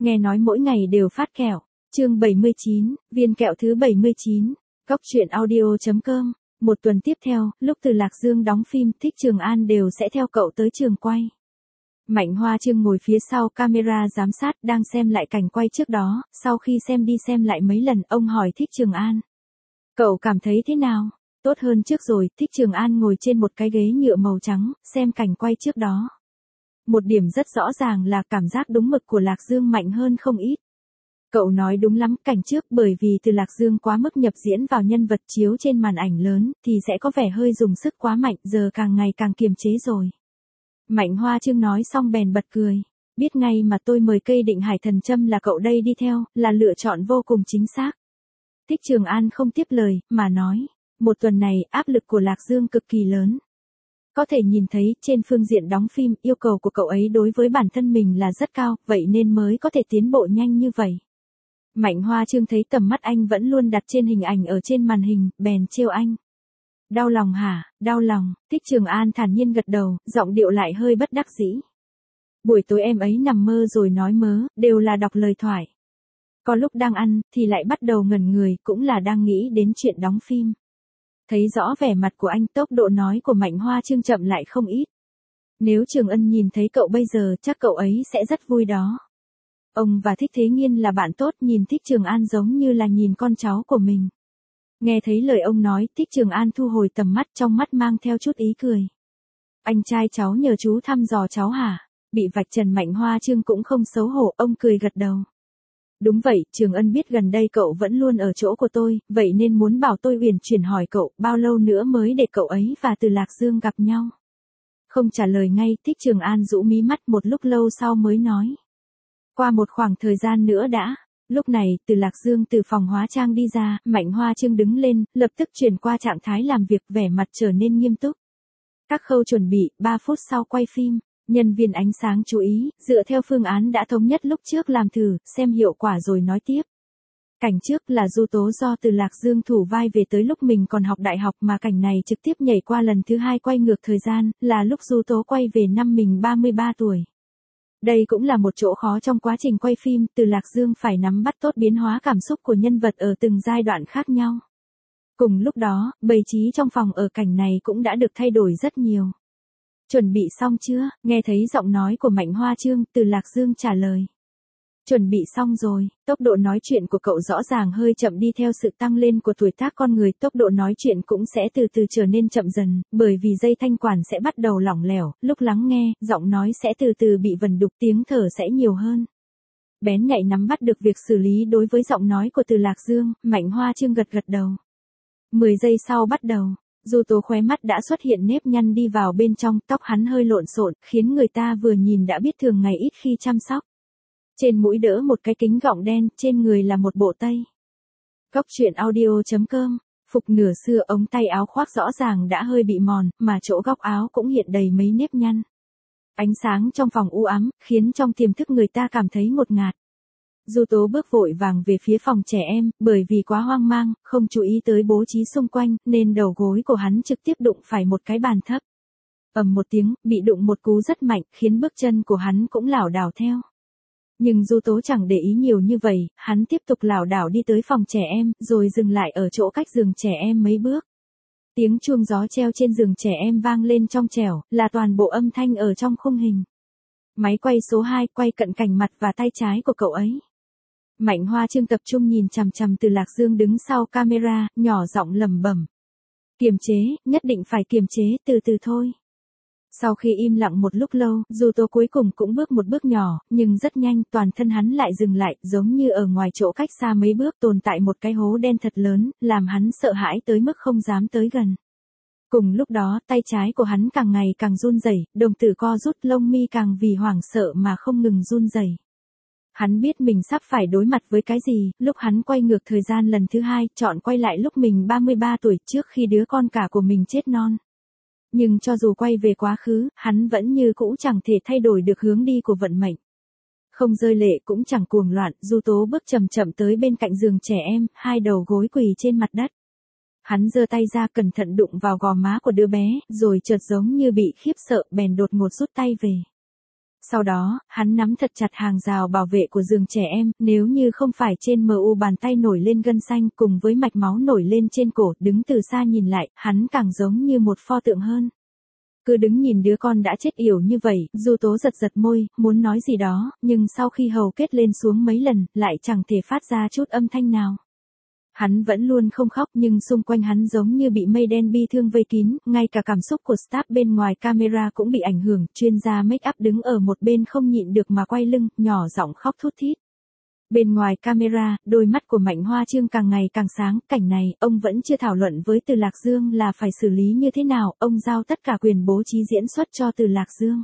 nghe nói mỗi ngày đều phát kẹo. Chương 79, viên kẹo thứ 79. Góc truyện audio.com. Một tuần tiếp theo, lúc Từ Lạc Dương đóng phim, Thích Trường An đều sẽ theo cậu tới trường quay. Mạnh Hoa Trương ngồi phía sau camera giám sát đang xem lại cảnh quay trước đó, sau khi xem đi xem lại mấy lần, ông hỏi Thích Trường An. Cậu cảm thấy thế nào? Tốt hơn trước rồi. Thích Trường An ngồi trên một cái ghế nhựa màu trắng, xem cảnh quay trước đó. Một điểm rất rõ ràng là cảm giác đúng mực của Lạc Dương mạnh hơn không ít. Cậu nói đúng lắm, cảnh trước bởi vì Từ Lạc Dương quá mức nhập diễn vào nhân vật chiếu trên màn ảnh lớn thì sẽ có vẻ hơi dùng sức quá mạnh, giờ càng ngày càng kiềm chế rồi. Mạnh Hoa Trương nói xong bèn bật cười. Biết ngay mà tôi mời cây Định Hải Thần Châm là cậu đây đi theo, là lựa chọn vô cùng chính xác. Thích Trường An không tiếp lời, mà nói. Một tuần này, áp lực của Lạc Dương cực kỳ lớn. Có thể nhìn thấy, trên phương diện đóng phim, yêu cầu của cậu ấy đối với bản thân mình là rất cao, vậy nên mới có thể tiến bộ nhanh như vậy. Mạnh Hoa Trương thấy tầm mắt anh vẫn luôn đặt trên hình ảnh ở trên màn hình, bèn trêu anh. Đau lòng hả? Đau lòng. Thích Trường An thản nhiên gật đầu, giọng điệu lại hơi bất đắc dĩ. Buổi tối em ấy nằm mơ rồi nói mớ, đều là đọc lời thoại. Có lúc đang ăn, thì lại bắt đầu ngẩn người, cũng là đang nghĩ đến chuyện đóng phim. Thấy rõ vẻ mặt của anh, tốc độ nói của Mạnh Hoa Trương chậm lại không ít. Nếu Trường Ân nhìn thấy cậu bây giờ, chắc cậu ấy sẽ rất vui đó. Ông và Thích Thế Nghiên là bạn tốt, nhìn Thích Trường An giống như là nhìn con cháu của mình. Nghe thấy lời ông nói, Thích Trường An thu hồi tầm mắt, trong mắt mang theo chút ý cười. Anh trai cháu nhờ chú thăm dò cháu hả? Bị vạch trần Mạnh Hoa Trương cũng không xấu hổ, ông cười gật đầu. Đúng vậy, Trường Ân biết gần đây cậu vẫn luôn ở chỗ của tôi, vậy nên muốn bảo tôi uyển chuyển hỏi cậu, bao lâu nữa mới để cậu ấy và Từ Lạc Dương gặp nhau. Không trả lời ngay, Thích Trường An rũ mí mắt một lúc lâu sau mới nói. Qua một khoảng thời gian nữa đã. Lúc này, Từ Lạc Dương từ phòng hóa trang đi ra, Mạnh Hoa Trương đứng lên, lập tức chuyển qua trạng thái làm việc, vẻ mặt trở nên nghiêm túc. Các khâu chuẩn bị, 3 phút sau quay phim. Nhân viên ánh sáng chú ý, dựa theo phương án đã thống nhất lúc trước làm thử, xem hiệu quả rồi nói tiếp. Cảnh trước là Du Tố do Từ Lạc Dương thủ vai về tới lúc mình còn học đại học, mà cảnh này trực tiếp nhảy qua lần thứ 2 quay ngược thời gian, là lúc Du Tố quay về năm mình 33 tuổi. Đây cũng là một chỗ khó trong quá trình quay phim, Từ Lạc Dương phải nắm bắt tốt biến hóa cảm xúc của nhân vật ở từng giai đoạn khác nhau. Cùng lúc đó, bày trí trong phòng ở cảnh này cũng đã được thay đổi rất nhiều. Chuẩn bị xong chưa? Nghe thấy giọng nói của Mạnh Hoa Trương, Từ Lạc Dương trả lời. Chuẩn bị xong rồi. Tốc độ nói chuyện của cậu rõ ràng hơi chậm đi theo sự tăng lên của tuổi tác con người, tốc độ nói chuyện cũng sẽ từ từ trở nên chậm dần, bởi vì dây thanh quản sẽ bắt đầu lỏng lẻo, lúc lắng nghe, giọng nói sẽ từ từ bị vần đục, tiếng thở sẽ nhiều hơn. Bén nhạy nắm bắt được việc xử lý đối với giọng nói của Từ Lạc Dương, Mạnh Hoa Trương gật gật đầu. 10 giây sau bắt đầu. Du Tố khóe mắt đã xuất hiện nếp nhăn đi vào bên trong, tóc hắn hơi lộn xộn, khiến người ta vừa nhìn đã biết thường ngày ít khi chăm sóc. Trên mũi đỡ một cái kính gọng đen, trên người là một bộ tây. Góc truyện audio.com. Phục nửa xưa, ống tay áo khoác rõ ràng đã hơi bị mòn, mà chỗ góc áo cũng hiện đầy mấy nếp nhăn. Ánh sáng trong phòng u ám, khiến trong tiềm thức người ta cảm thấy ngột ngạt. Du Tố bước vội vàng về phía phòng trẻ em, bởi vì quá hoang mang, không chú ý tới bố trí xung quanh, nên đầu gối của hắn trực tiếp đụng phải một cái bàn thấp. Ầm một tiếng, bị đụng một cú rất mạnh, khiến bước chân của hắn cũng lảo đảo theo. Nhưng Du Tố chẳng để ý nhiều như vậy, hắn tiếp tục lảo đảo đi tới phòng trẻ em, rồi dừng lại ở chỗ cách giường trẻ em mấy bước. Tiếng chuông gió treo trên giường trẻ em vang lên trong trẻo, là toàn bộ âm thanh ở trong khung hình. Máy quay số 2 quay cận cảnh mặt và tay trái của cậu ấy. Mạnh Hoa Trương tập trung nhìn chằm chằm Từ Lạc Dương đứng sau camera, nhỏ giọng lẩm bẩm. Kiềm chế, nhất định phải kiềm chế, từ từ thôi. Sau khi im lặng một lúc lâu, Du Tố cuối cùng cũng bước một bước nhỏ, nhưng rất nhanh, toàn thân hắn lại dừng lại, giống như ở ngoài chỗ cách xa mấy bước tồn tại một cái hố đen thật lớn, làm hắn sợ hãi tới mức không dám tới gần. Cùng lúc đó, tay trái của hắn càng ngày càng run rẩy, đồng tử co rút, lông mi càng vì hoảng sợ mà không ngừng run rẩy. Hắn biết mình sắp phải đối mặt với cái gì, lúc hắn quay ngược thời gian lần thứ 2, chọn quay lại lúc mình 33 tuổi, trước khi đứa con cả của mình chết non. Nhưng cho dù quay về quá khứ, hắn vẫn như cũ chẳng thể thay đổi được hướng đi của vận mệnh. Không rơi lệ cũng chẳng cuồng loạn, Du Tố bước chậm chậm tới bên cạnh giường trẻ em, hai đầu gối quỳ trên mặt đất. Hắn giơ tay ra cẩn thận đụng vào gò má của đứa bé, rồi chợt giống như bị khiếp sợ, bèn đột ngột rút tay về. Sau đó, hắn nắm thật chặt hàng rào bảo vệ của giường trẻ em, nếu như không phải trên MU bàn tay nổi lên gân xanh cùng với mạch máu nổi lên trên cổ, đứng từ xa nhìn lại, hắn càng giống như một pho tượng hơn. Cứ đứng nhìn đứa con đã chết yểu như vậy, Du Tố giật giật môi, muốn nói gì đó, nhưng sau khi hầu kết lên xuống mấy lần, lại chẳng thể phát ra chút âm thanh nào. Hắn vẫn luôn không khóc nhưng xung quanh hắn giống như bị mây đen bi thương vây kín, ngay cả cảm xúc của staff bên ngoài camera cũng bị ảnh hưởng, chuyên gia make up đứng ở một bên không nhịn được mà quay lưng, nhỏ giọng khóc thút thít. Bên ngoài camera, đôi mắt của Mạnh Hoa Trương càng ngày càng sáng, cảnh này, ông vẫn chưa thảo luận với Từ Lạc Dương là phải xử lý như thế nào, ông giao tất cả quyền bố trí diễn xuất cho Từ Lạc Dương.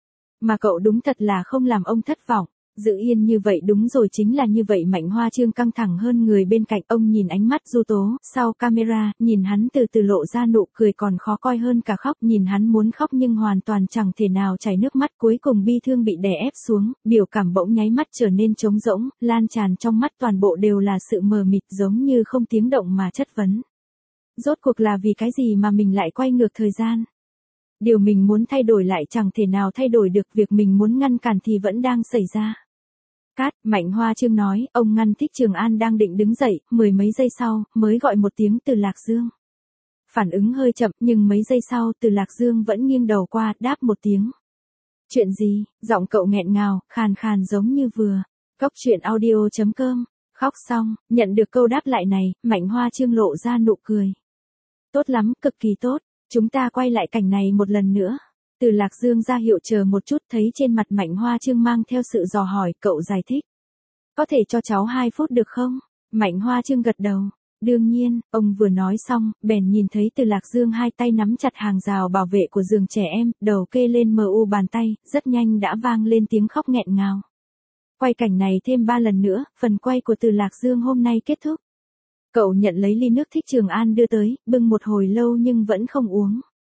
Mà cậu đúng thật là không làm ông thất vọng. Giữ yên như vậy đúng rồi, chính là như vậy. Mạnh Hoa Trương căng thẳng hơn người bên cạnh, ông nhìn ánh mắt Du Tố, sau camera, nhìn hắn từ từ lộ ra nụ cười còn khó coi hơn cả khóc, nhìn hắn muốn khóc nhưng hoàn toàn chẳng thể nào chảy nước mắt, cuối cùng bi thương bị đè ép xuống, biểu cảm bỗng nháy mắt trở nên trống rỗng, lan tràn trong mắt toàn bộ đều là sự mờ mịt giống như không tiếng động mà chất vấn. Rốt cuộc là vì cái gì mà mình lại quay ngược thời gian? Điều mình muốn thay đổi lại chẳng thể nào thay đổi được, việc mình muốn ngăn cản thì vẫn đang xảy ra. Cát, Mạnh Hoa Trương nói, ông ngăn Thích Trường An đang định đứng dậy, mười mấy giây sau, mới gọi một tiếng Từ Lạc Dương. Phản ứng hơi chậm, nhưng mấy giây sau, Từ Lạc Dương vẫn nghiêng đầu qua, đáp một tiếng. Chuyện gì? Giọng cậu nghẹn ngào, khàn khàn giống như vừa. Cóc truyện audio.com. Khóc xong, nhận được câu đáp lại này, Mạnh Hoa Trương lộ ra nụ cười. Tốt lắm, cực kỳ tốt, chúng ta quay lại cảnh này một lần nữa. Từ Lạc Dương ra hiệu chờ một chút, thấy trên mặt Mạnh Hoa Trương mang theo sự dò hỏi, cậu giải thích. Có thể cho cháu 2 phút được không? Mạnh Hoa Trương gật đầu. Đương nhiên, ông vừa nói xong, bèn nhìn thấy Từ Lạc Dương hai tay nắm chặt hàng rào bảo vệ của giường trẻ em, đầu kê lên MU bàn tay, rất nhanh đã vang lên tiếng khóc nghẹn ngào. Quay cảnh này thêm 3 lần nữa, phần quay của Từ Lạc Dương hôm nay kết thúc. Cậu nhận lấy ly nước Thích Trường An đưa tới, bưng một hồi lâu nhưng vẫn không uống.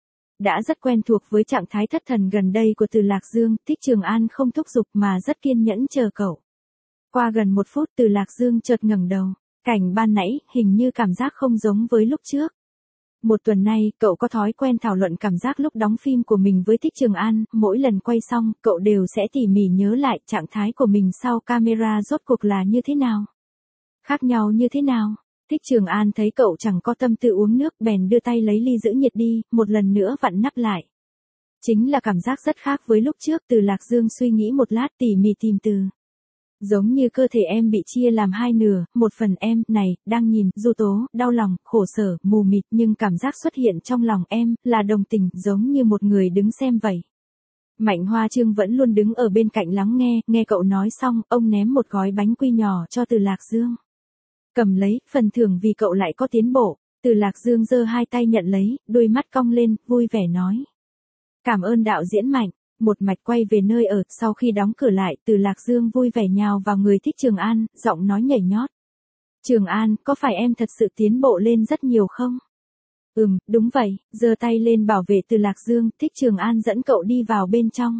Đã rất quen thuộc với trạng thái thất thần gần đây của Từ Lạc Dương, Thích Trường An không thúc giục mà rất kiên nhẫn chờ cậu. Qua gần 1 phút Từ Lạc Dương chợt ngẩng đầu, cảnh ban nãy hình như cảm giác không giống với lúc trước. Một tuần nay, cậu có thói quen thảo luận cảm giác lúc đóng phim của mình với Thích Trường An, mỗi lần quay xong, cậu đều sẽ tỉ mỉ nhớ lại trạng thái của mình sau camera rốt cuộc là như thế nào. Khác nhau như thế nào. Thích Trường An thấy cậu chẳng có tâm tư uống nước bèn đưa tay lấy ly giữ nhiệt đi, một lần nữa vặn nắp lại. Chính là cảm giác rất khác với lúc trước. Từ Lạc Dương suy nghĩ một lát tỉ mỉ tìm từ. Giống như cơ thể em bị chia làm 2 nửa, một phần em, này, đang nhìn, Du Tố, đau lòng, khổ sở, mù mịt nhưng cảm giác xuất hiện trong lòng em, là đồng tình, giống như một người đứng xem vậy. Mạnh Hoa Trương vẫn luôn đứng ở bên cạnh lắng nghe, nghe cậu nói xong, ông ném một gói bánh quy nhỏ cho Từ Lạc Dương. Cầm lấy, phần thưởng vì cậu lại có tiến bộ. Từ Lạc Dương giơ hai tay nhận lấy, đôi mắt cong lên, vui vẻ nói. Cảm ơn đạo diễn Mạnh. Một mạch quay về nơi ở, sau khi đóng cửa lại, Từ Lạc Dương vui vẻ nhào vào người Thích Trường An, giọng nói nhảy nhót. Trường An, có phải em thật sự tiến bộ lên rất nhiều không? Đúng vậy, giơ tay lên bảo vệ Từ Lạc Dương, Thích Trường An dẫn cậu đi vào bên trong.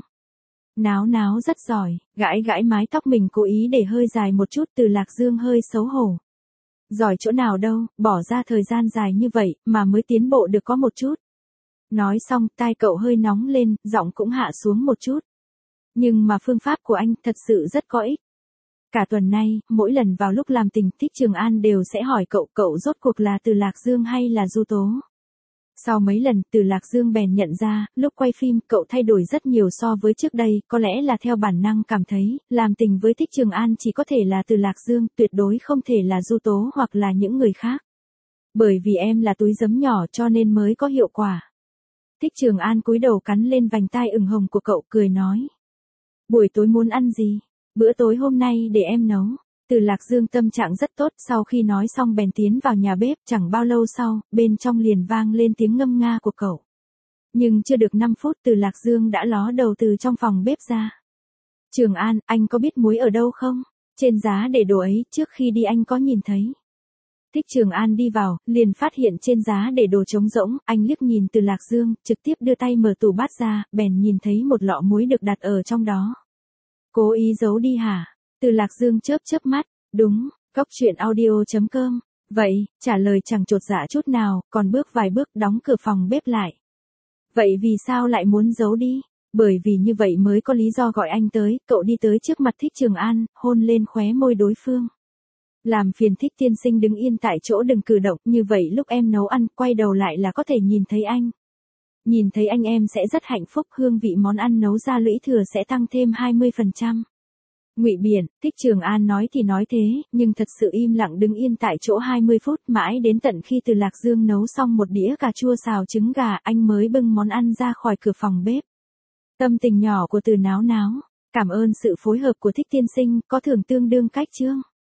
Náo rất giỏi, gãi gãi mái tóc mình cố ý để hơi dài một chút. Từ Lạc Dương hơi xấu hổ. Giỏi chỗ nào đâu, bỏ ra thời gian dài như vậy, mà mới tiến bộ được có một chút. Nói xong, tai cậu hơi nóng lên, giọng cũng hạ xuống một chút. Nhưng mà phương pháp của anh thật sự rất có ích. Cả tuần nay, mỗi lần vào lúc làm tình, Thích Trường An đều sẽ hỏi cậu rốt cuộc là Từ Lạc Dương hay là Du Tố. Sau mấy lần, Từ Lạc Dương bèn nhận ra, lúc quay phim, cậu thay đổi rất nhiều so với trước đây, có lẽ là theo bản năng cảm thấy, làm tình với Thích Trường An chỉ có thể là Từ Lạc Dương, tuyệt đối không thể là Du Tố hoặc là những người khác. Bởi vì em là túi giấm nhỏ cho nên mới có hiệu quả. Thích Trường An cúi đầu cắn lên vành tai ửng hồng của cậu, cười nói. Buổi tối muốn ăn gì? Bữa tối hôm nay để em nấu. Từ Lạc Dương tâm trạng rất tốt, sau khi nói xong bèn tiến vào nhà bếp, chẳng bao lâu sau, bên trong liền vang lên tiếng ngâm nga của cậu. Nhưng chưa được 5 phút Từ Lạc Dương đã ló đầu từ trong phòng bếp ra. Trường An, anh có biết muối ở đâu không? Trên giá để đồ ấy, trước khi đi anh có nhìn thấy. Thích Trường An đi vào, liền phát hiện trên giá để đồ trống rỗng, anh liếc nhìn Từ Lạc Dương, trực tiếp đưa tay mở tủ bát ra, bèn nhìn thấy một lọ muối được đặt ở trong đó. Cố ý giấu đi hả? Từ Lạc Dương chớp mắt, đúng, Cóc truyện audio.com. Vậy, trả lời chẳng chột dạ chút nào, còn bước vài bước đóng cửa phòng bếp lại. Vậy vì sao lại muốn giấu đi? Bởi vì như vậy mới có lý do gọi anh tới, cậu đi tới trước mặt Thích Trường An, hôn lên khóe môi đối phương. Làm phiền Thích tiên sinh đứng yên tại chỗ đừng cử động, như vậy lúc em nấu ăn, quay đầu lại là có thể nhìn thấy anh. Nhìn thấy anh em sẽ rất hạnh phúc, hương vị món ăn nấu ra lũy thừa sẽ tăng thêm 20%. Ngụy Biển, Thích Trường An nói thì nói thế, nhưng thật sự im lặng đứng yên tại chỗ 20 phút, mãi đến tận khi Từ Lạc Dương nấu xong một đĩa cà chua xào trứng gà, anh mới bưng món ăn ra khỏi cửa phòng bếp. Tâm tình nhỏ của Từ náo náo, cảm ơn sự phối hợp của Thích tiên sinh, có thưởng tương đương cách chương.